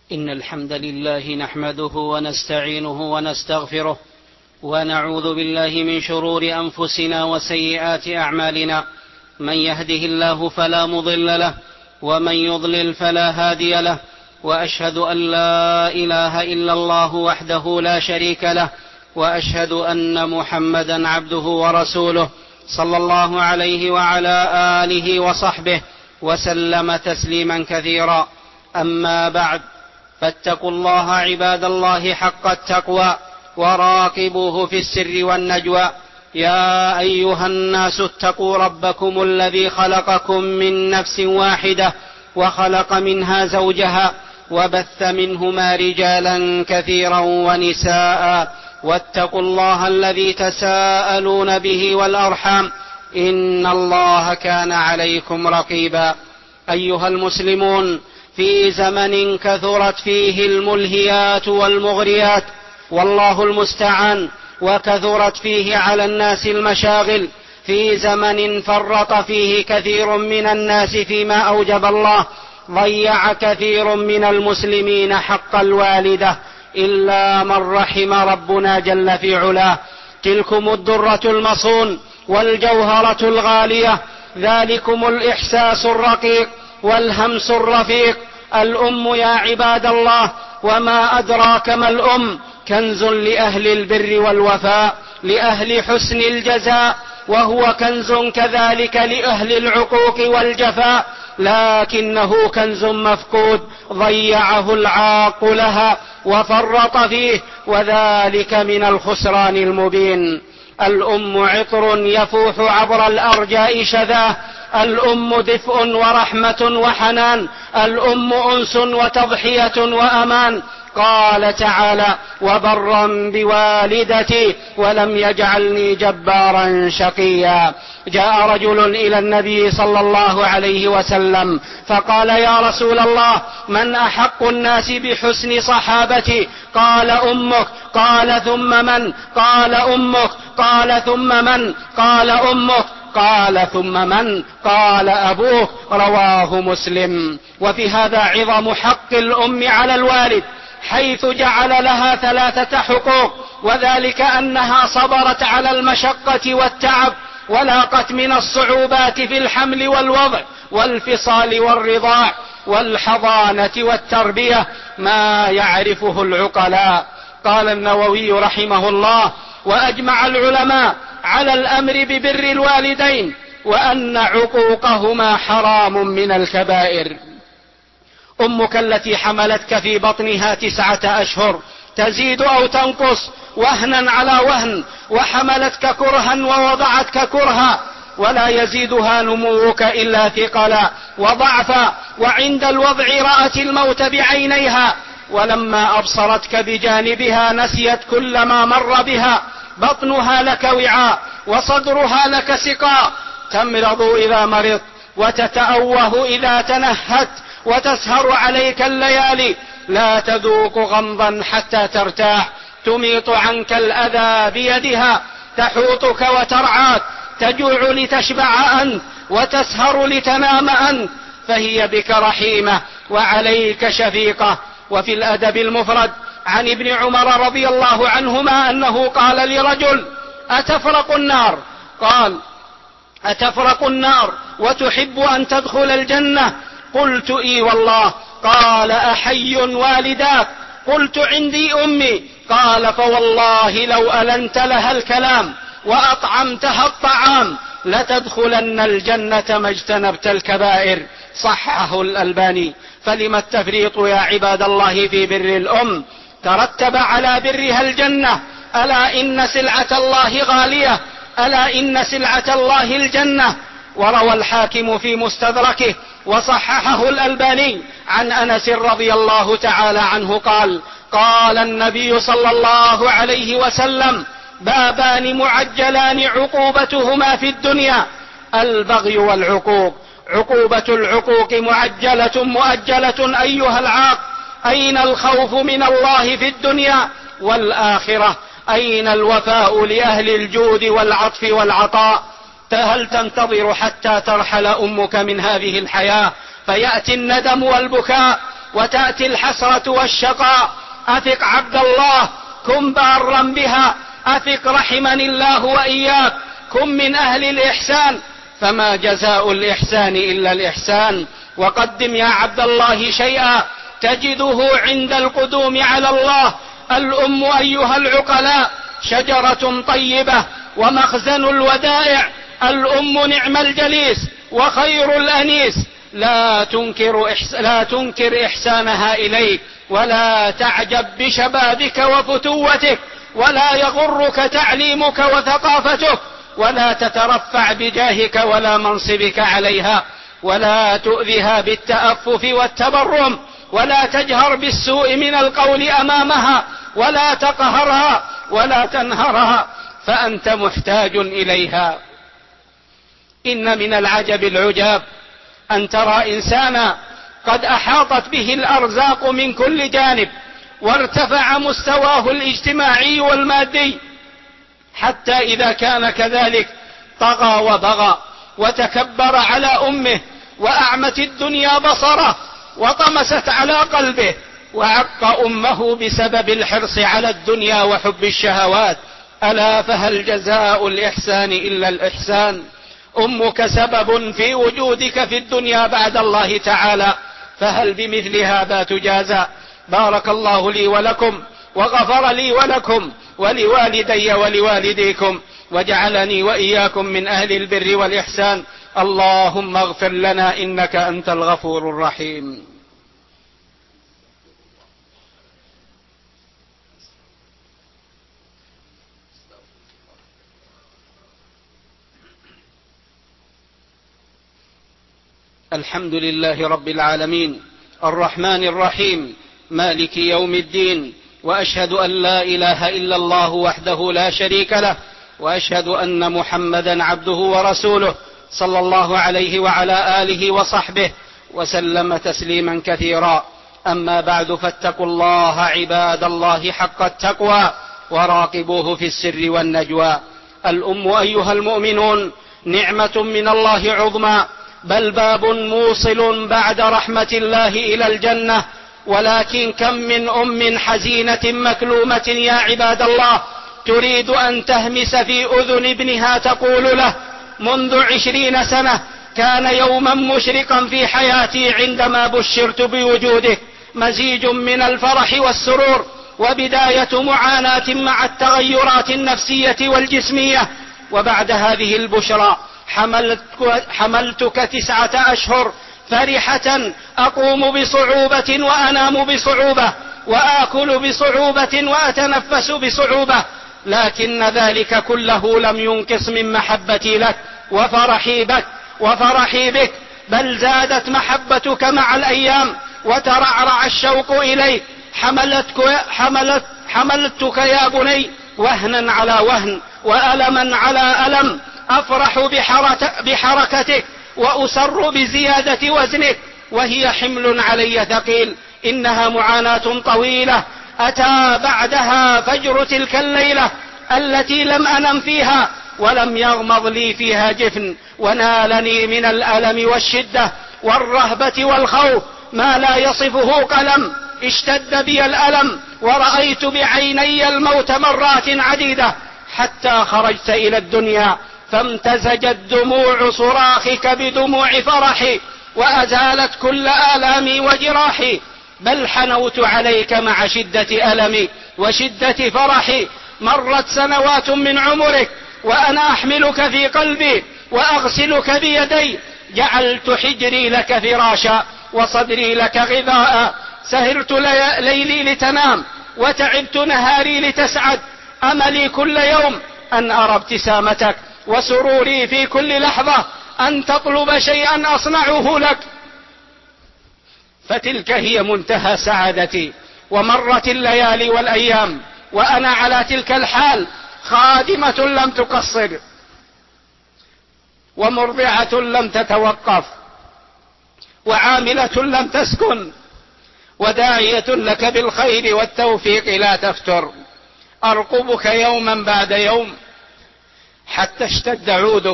إن الحمد لله نحمده ونستعينه ونستغفره ونعوذ بالله من شرور أنفسنا وسيئات أعمالنا. من يهده الله فلا مضل له ومن يضلل فلا هادي له، وأشهد أن لا إله إلا الله وحده لا شريك له، وأشهد أن محمدا عبده ورسوله صلى الله عليه وعلى آله وصحبه وسلم تسليما كثيرا. أما بعد، فاتقوا الله عباد الله حق التقوى وراقبوه في السر والنجوى. يا أيها الناس اتقوا ربكم الذي خلقكم من نفس واحدة وخلق منها زوجها وبث منهما رجالا كثيرا ونساء، واتقوا الله الذي تساءلون به والأرحام إن الله كان عليكم رقيبا. أيها المسلمون، في زمن كثرت فيه الملهيات والمغريات والله المستعان، وكثرت فيه على الناس المشاغل، في زمن فرط فيه كثير من الناس فيما أوجب الله، ضيع كثير من المسلمين حق الوالدة إلا من رحم ربنا جل في علاه. تلكم الدرة المصون والجوهرة الغالية، ذلكم الإحساس الرقيق والهمس الرفيق، الأم يا عباد الله. وما أدراك ما الأم؟ كنز لأهل البر والوفاء، لأهل حسن الجزاء، وهو كنز كذلك لأهل العقوق والجفاء، لكنه كنز مفقود ضيعه العاق لها وفرط فيه، وذلك من الخسران المبين. الأم عطر يفوح عبر الأرجاء شذاه، الأم دفء ورحمة وحنان، الأم أنس وتضحية وأمان. قال تعالى: وبرا بوالدتي ولم يجعلني جبارا شقيا. جاء رجل إلى النبي صلى الله عليه وسلم فقال: يا رسول الله، من أحق الناس بحسن صحابتي؟ قال: أمك. قال: ثم من؟ قال: أمك. قال: ثم من؟ قال: أمك. قال: ثم من؟ قال: أبوك. رواه مسلم. وفي هذا عظم حق الأم على الوالد، حيث جعل لها 3 حقوق، وذلك أنها صبرت على المشقة والتعب، ولاقت من الصعوبات في الحمل والوضع والفصال والرضاع والحضانة والتربية ما يعرفه العقلاء. قال النووي رحمه الله: وأجمع العلماء على الأمر ببر الوالدين، وأن عقوقهما حرام من الكبائر. أمك التي حملتك في بطنها 9 أشهر تزيد أو تنقص وهنا على وهن، وحملتك كرها ووضعتك كرها، ولا يزيدها نموك إلا ثقلا وضعفا، وعند الوضع رأت الموت بعينيها، ولما أبصرتك بجانبها نسيت كل ما مر بها. بطنها لك وعاء وصدرها لك سقاء، تمرض إذا مرضت وتتأوه إذا تنهت، وتسهر عليك الليالي، لا تذوق غمضا حتى ترتاح، تميط عنك الأذى بيدها، تحوطك وترعاك، تجوع لتشبع أنت وتسهر لتنام أنت، فهي بك رحيمة وعليك شفيقة. وفي الأدب المفرد عن ابن عمر رضي الله عنهما أنه قال لرجل: أتفرق النار؟ قال: أتفرق النار وتحب أن تدخل الجنة؟ قلت: إي والله. قال: أحي والداك؟ قلت: عندي أمي. قال: فوالله لو ألنت لها الكلام وأطعمتها الطعام لتدخلن الجنة ما اجتنبت الكبائر. صححه الألباني. فلم التفريط يا عباد الله في بر الأم؟ ترتب على برها الجنة. ألا إن سلعة الله غالية، ألا إن سلعة الله الجنة. وروى الحاكم في مستدركه وصححه الألباني عن أنس رضي الله تعالى عنه قال: قال النبي صلى الله عليه وسلم: بابان معجلان عقوبتهما في الدنيا: البغي والعقوق. عقوبة العقوق معجلة مؤجلة أيها العاق. أين الخوف من الله في الدنيا والآخرة؟ أين الوفاء لأهل الجود والعطف والعطاء؟ هل تنتظر حتى ترحل أمك من هذه الحياة فيأتي الندم والبكاء وتأتي الحسرة والشقاء. أثق عبد الله، كن بارا بها، أثق رحمني الله وإياك، كن من أهل الإحسان، فما جزاء الإحسان إلا الإحسان. وقدم يا عبد الله شيئا تجده عند القدوم على الله. الأم أيها العقلاء شجرة طيبة ومخزن الودائع. الأم نعم الجليس وخير الأنيس، لا تنكر إحسانها إليك، ولا تعجب بشبابك وفتوتك، ولا يغرك تعليمك وثقافتك، ولا تترفع بجاهك ولا منصبك عليها، ولا تؤذها بالتأفف والتبرم، ولا تجهر بالسوء من القول أمامها، ولا تقهرها ولا تنهرها، فأنت محتاج إليها. إن من العجب العجاب أن ترى إنسانا قد أحاطت به الأرزاق من كل جانب، وارتفع مستواه الاجتماعي والمادي، حتى إذا كان كذلك طغى وبغى وتكبر على أمه، وأعمت الدنيا بصره وطمست على قلبه، وعق أمه بسبب الحرص على الدنيا وحب الشهوات. ألا فهل جزاء الإحسان إلا الإحسان؟ أمك سبب في وجودك في الدنيا بعد الله تعالى، فهل بمثل هذا تجازى؟ بارك الله لي ولكم، وغفر لي ولكم ولوالدي ولوالديكم، وجعلني وإياكم من أهل البر والإحسان. اللهم اغفر لنا إنك أنت الغفور الرحيم. الحمد لله رب العالمين، الرحمن الرحيم، مالك يوم الدين، وأشهد أن لا إله إلا الله وحده لا شريك له، وأشهد أن محمدا عبده ورسوله، صلى الله عليه وعلى آله وصحبه وسلم تسليما كثيرا. أما بعد، فاتقوا الله عباد الله حق التقوى، وراقبوه في السر والنجوى. الأم أيها المؤمنون نعمة من الله عظمى، بل باب موصل بعد رحمة الله إلى الجنة. ولكن كم من أم حزينة مكلومة يا عباد الله تريد أن تهمس في أذن ابنها تقول له: منذ 20 سنة كان يوما مشرقا في حياتي عندما بشرت بوجودك، مزيج من الفرح والسرور، وبداية معاناة مع التغيرات النفسية والجسمية. وبعد هذه البشرى حملتك 9 أشهر فرحة، أقوم بصعوبة وأنام بصعوبة، وآكل بصعوبة وأتنفس بصعوبة، لكن ذلك كله لم ينقص من محبتي لك وفرحي بك، بل زادت محبتك مع الأيام، وترعرع الشوق إليك. حملتك يا بني وهنا على وهن وألما على ألم، أفرح بحركتك وأسر بزيادة وزنك، وهي حمل علي ثقيل. إنها معاناة طويلة أتى بعدها فجر تلك الليلة التي لم أنم فيها ولم يغمض لي فيها جفن، ونالني من الألم والشدة والرهبة والخوف ما لا يصفه قلم. اشتد بي الألم ورأيت بعيني الموت مرات عديدة، حتى خرجت إلى الدنيا فامتزجت دموع صراخك بدموع فرحي، وأزالت كل آلامي وجراحي، بل حنوت عليك مع شدة ألمي وشدة فرحي. مرت سنوات من عمرك وأنا أحملك في قلبي وأغسلك بيدي، جعلت حجري لك فراشا وصدري لك غذاء، سهرت ليلي لتنام وتعبت نهاري لتسعد، أملي كل يوم أن أرى ابتسامتك، وسروري في كل لحظة أن تطلب شيئا أصنعه لك. فتلك هي منتهى سعادتي. ومرت الليالي والأيام وأنا على تلك الحال، خادمة لم تقصر، ومرضعة لم تتوقف، وعاملة لم تسكن، وداعية لك بالخير والتوفيق لا تفتر. أرقبك يوما بعد يوم حتى اشتد عودك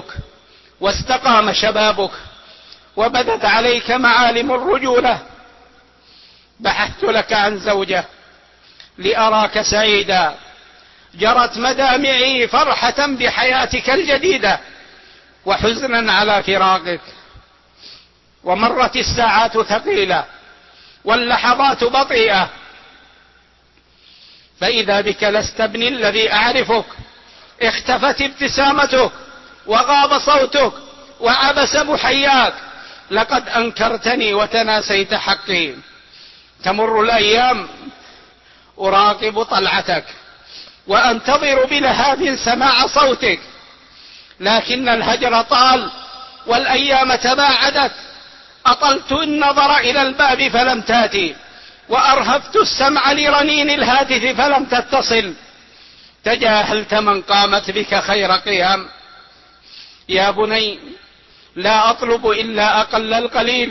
واستقام شبابك، وبدت عليك معالم الرجولة، بحثت لك عن زوجة لأراك سعيدا، جرت مدامعي فرحة بحياتك الجديدة وحزنا على فراقك، ومرت الساعات ثقيلة واللحظات بطيئة، فإذا بك لست ابني الذي أعرفك، اختفت ابتسامتك وغاب صوتك وعبس محياك، لقد أنكرتني وتناسيت حقي. تمر الأيام أراقب طلعتك وأنتظر بلهاب سماع صوتك، لكن الهجر طال والأيام تباعدت، أطلت النظر إلى الباب فلم تأتي، وأرهفت السمع لرنين الهاتف فلم تتصل. تجاهلت من قامت بك خير قيام. يا بني، لا أطلب إلا أقل القليل،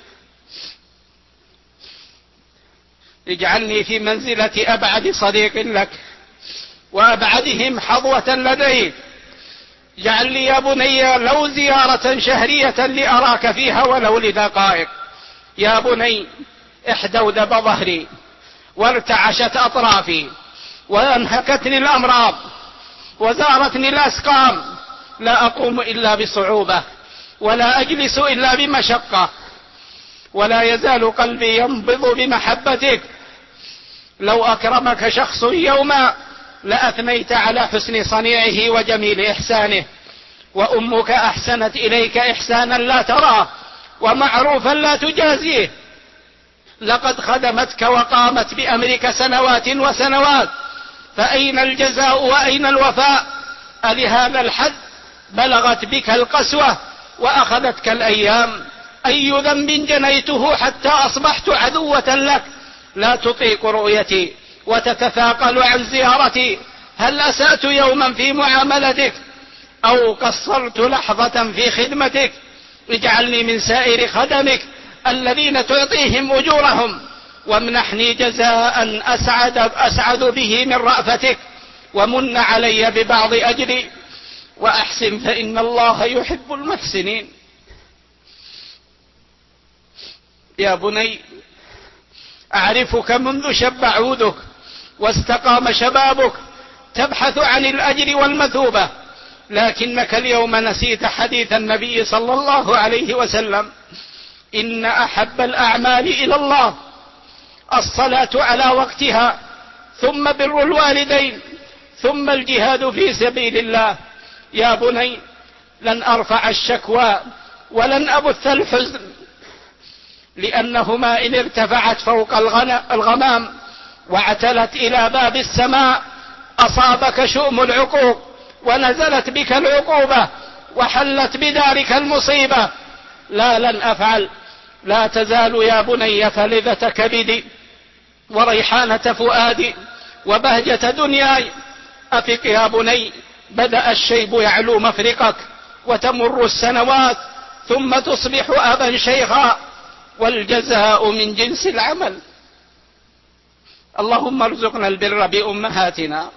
اجعلني في منزلة أبعد صديق لك وأبعدهم حظوة لديك. اجعل لي يا بني لو زيارة شهرية لأراك فيها ولو لدقائق. يا بني، احدودب ظهري وارتعشت أطرافي وأنهكتني الأمراض وزارتني الأسقام، لا أقوم إلا بصعوبة ولا أجلس إلا بمشقة، ولا يزال قلبي ينبض بمحبتك. لو أكرمك شخص يوما لأثنيت على حسن صنيعه وجميل إحسانه، وأمك أحسنت إليك إحسانا لا تراه ومعروفا لا تجازيه. لقد خدمتك وقامت بأمرك سنوات وسنوات، فأين الجزاء وأين الوفاء؟ ألهذا الحد بلغت بك القسوة وأخذتك الأيام؟ أي ذنب جنيته حتى أصبحت عدوة لك، لا تطيق رؤيتي وتتثاقل عن زيارتي؟ هل أسأت يوما في معاملتك أو قصرت لحظة في خدمتك؟ اجعلني من سائر خدمك الذين تعطيهم أجورهم، وامنحني جزاء أسعد به من رأفتك، ومن علي ببعض أجري، وأحسن فإن الله يحب المحسنين. يا بني، أعرفك منذ شب عودك واستقام شبابك تبحث عن الأجر والمثوبة، لكنك اليوم نسيت حديث النبي صلى الله عليه وسلم: إن أحب الأعمال إلى الله الصلاة على وقتها، ثم بر الوالدين، ثم الجهاد في سبيل الله. يا بني، لن أرفع الشكوى ولن أبث الحزن، لأنهما إن ارتفعت فوق الغمام وعتلت إلى باب السماء أصابك شؤم العقوق، ونزلت بك العقوبة وحلت بدارك المصيبة. لا، لن أفعل. لا تزال يا بني فلذة كبدي وريحانة فؤادي وبهجة دنياي. أفق يا بني، بدأ الشيب يعلو مفرقك، وتمر السنوات ثم تصبح أبا شيخا، والجزاء من جنس العمل. اللهم ارزقنا البر بأمهاتنا.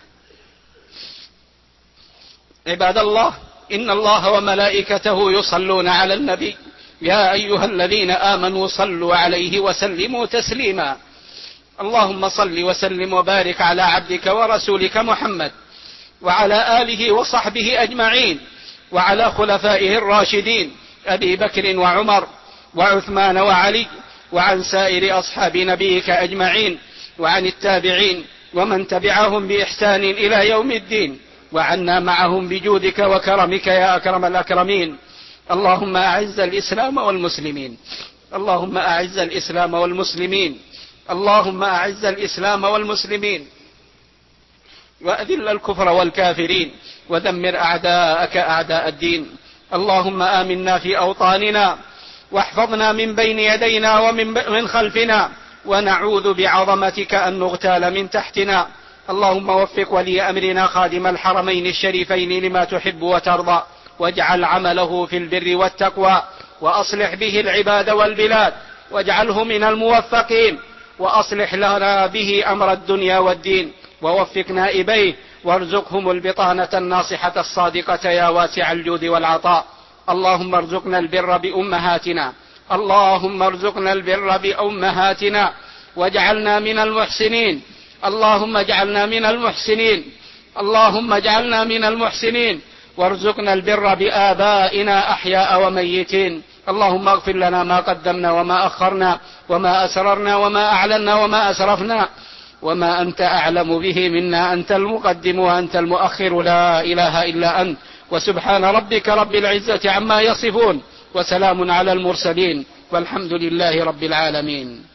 عباد الله، إن الله وملائكته يصلون على النبي، يا أيها الذين آمنوا صلوا عليه وسلموا تسليما. اللهم صل وسلم وبارك على عبدك ورسولك محمد وعلى آله وصحبه أجمعين، وعلى خلفائه الراشدين أبي بكر وعمر وعثمان وعلي، وعن سائر أصحاب نبيك أجمعين، وعن التابعين ومن تبعهم بإحسان إلى يوم الدين، وعنا معهم بجودك وكرمك يا أكرم الأكرمين. اللهم أعز الإسلام والمسلمين، اللهم أعز الإسلام والمسلمين، اللهم أعز الإسلام والمسلمين، وأذل الكفر والكافرين، ودمر أعداءك أعداء الدين. اللهم آمنا في أوطاننا، واحفظنا من بين يدينا ومن خلفنا، ونعوذ بعظمتك أن نغتال من تحتنا. اللهم وفق ولي أمرنا خادم الحرمين الشريفين لما تحب وترضى، واجعل عمله في البر والتقوى، وأصلح به العباد والبلاد، واجعله من الموفقين، وأصلح لنا به أمر الدنيا والدين، ووفق نائبيه، وارزقهم البطانة الناصحة الصادقة يا واسع الجود والعطاء. اللهم ارزقنا البر بأمهاتنا، اللهم ارزقنا البر بأمهاتنا واجعلنا من المحسنين. اللهم اجعلنا من المحسنين. اللهم اجعلنا من المحسنين وارزقنا البر بآبائنا أحياء وميتين. اللهم اغفر لنا ما قدمنا وما أخرنا وما أسررنا وما أعلنا وما أسرفنا وما أنت أعلم به منا. أنت المقدم وأنت المؤخر، لا إله إلا أنت. وسبحان ربك رب العزة عما يصفون وسلام على المرسلين والحمد لله رب العالمين.